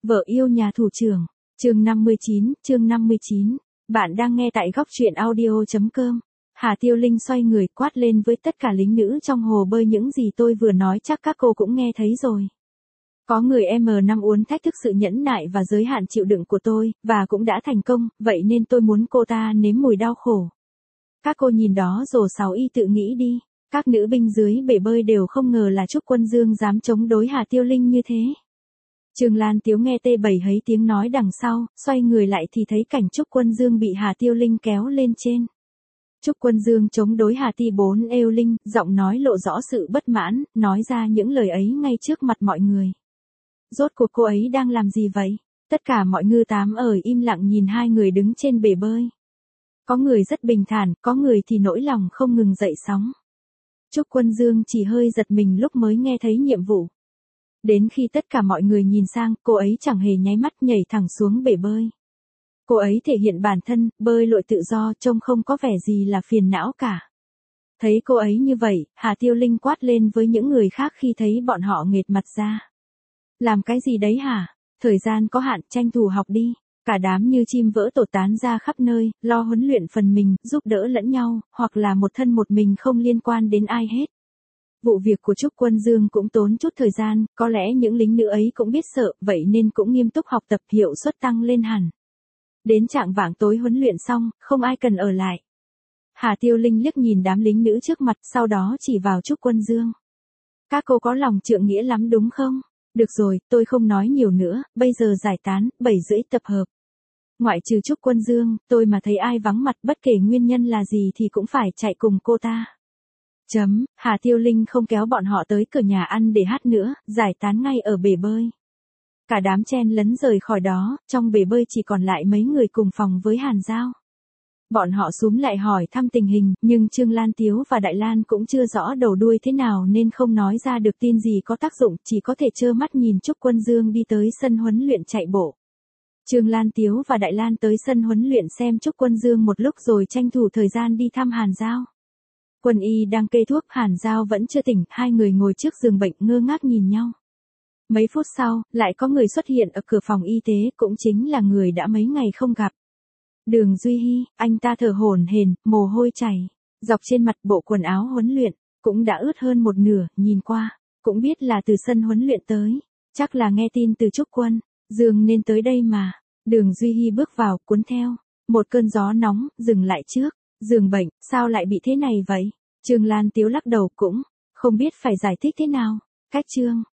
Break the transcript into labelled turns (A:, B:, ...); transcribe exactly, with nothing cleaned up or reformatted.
A: Vợ yêu nhà thủ trưởng. Chương năm mươi chín, chương năm mươi chín. Bạn đang nghe tại góc truyện audio chấm com. Hà Tiêu Linh xoay người quát lên với tất cả lính nữ trong hồ bơi, những gì tôi vừa nói chắc các cô cũng nghe thấy rồi. Có người M năm uốn thách thức sự nhẫn nại và giới hạn chịu đựng của tôi, và cũng đã thành công, vậy nên tôi muốn cô ta nếm mùi đau khổ. Các cô nhìn đó rồi sáu y tự nghĩ đi, các nữ binh dưới bể bơi đều không ngờ là Trúc Quân Dương dám chống đối Hà Tiêu Linh như thế. Trương Lan Tiếu nghe tê bảy hấy tiếng nói đằng sau, xoay người lại thì thấy cảnh Trúc Quân Dương bị Hà Tiêu Linh kéo lên trên. Trúc Quân Dương chống đối Hà Ti bốn êu Linh, giọng nói lộ rõ sự bất mãn, nói ra những lời ấy ngay trước mặt mọi người. Rốt cuộc cô ấy đang làm gì vậy? Tất cả mọi ngư tám ở im lặng nhìn hai người đứng trên bể bơi. Có người rất bình thản, có người thì nỗi lòng không ngừng dậy sóng. Trúc Quân Dương chỉ hơi giật mình lúc mới nghe thấy nhiệm vụ. Đến khi tất cả mọi người nhìn sang, cô ấy chẳng hề nháy mắt nhảy thẳng xuống bể bơi. Cô ấy thể hiện bản thân, bơi lội tự do, trông không có vẻ gì là phiền não cả. Thấy cô ấy như vậy, Hà Tiêu Linh quát lên với những người khác khi thấy bọn họ nghệt mặt ra. Làm cái gì đấy hả? Thời gian có hạn, tranh thủ học đi. Cả đám như chim vỡ tổ tán ra khắp nơi, lo huấn luyện phần mình, giúp đỡ lẫn nhau, hoặc là một thân một mình không liên quan đến ai hết. Vụ việc của Trúc Quân Dương cũng tốn chút thời gian, có lẽ những lính nữ ấy cũng biết sợ, vậy nên cũng nghiêm túc học tập, hiệu suất tăng lên hẳn. Đến trạng vạng tối huấn luyện xong, không ai cần ở lại. Hà Tiêu Linh liếc nhìn đám lính nữ trước mặt, sau đó chỉ vào Trúc Quân Dương. Các cô có lòng trượng nghĩa lắm đúng không? Được rồi, tôi không nói nhiều nữa, bây giờ giải tán, bảy rưỡi tập hợp. Ngoại trừ Trúc Quân Dương, tôi mà thấy ai vắng mặt bất kể nguyên nhân là gì thì cũng phải chạy cùng cô ta. Chấm, Hà Tiêu Linh không kéo bọn họ tới cửa nhà ăn để hát nữa, giải tán ngay ở bể bơi. Cả đám chen lấn rời khỏi đó, trong bể bơi chỉ còn lại mấy người cùng phòng với Hàn Giao. Bọn họ xúm lại hỏi thăm tình hình, nhưng Trương Lan Tiếu và Đại Lan cũng chưa rõ đầu đuôi thế nào nên không nói ra được tin gì có tác dụng, chỉ có thể trơ mắt nhìn Trúc Quân Dương đi tới sân huấn luyện chạy bộ. Trương Lan Tiếu và Đại Lan tới sân huấn luyện xem Trúc Quân Dương một lúc rồi tranh thủ thời gian đi thăm Hàn Giao. Quân y đang kê thuốc, Hàn Giao vẫn chưa tỉnh, hai người ngồi trước giường bệnh ngơ ngác nhìn nhau. Mấy phút sau, lại có người xuất hiện ở cửa phòng y tế, cũng chính là người đã mấy ngày không gặp. Đường Duy Hy, anh ta thở hổn hển, mồ hôi chảy, dọc trên mặt bộ quần áo huấn luyện, cũng đã ướt hơn một nửa, nhìn qua, cũng biết là từ sân huấn luyện tới, chắc là nghe tin từ Trúc Quân Dương nên tới đây mà. Đường Duy Hy bước vào, cuốn theo một cơn gió nóng, dừng lại trước giường bệnh, sao lại bị thế này vậy? Trương Lan Tiếu lắc đầu cũng không biết phải giải thích thế nào. Cách Trương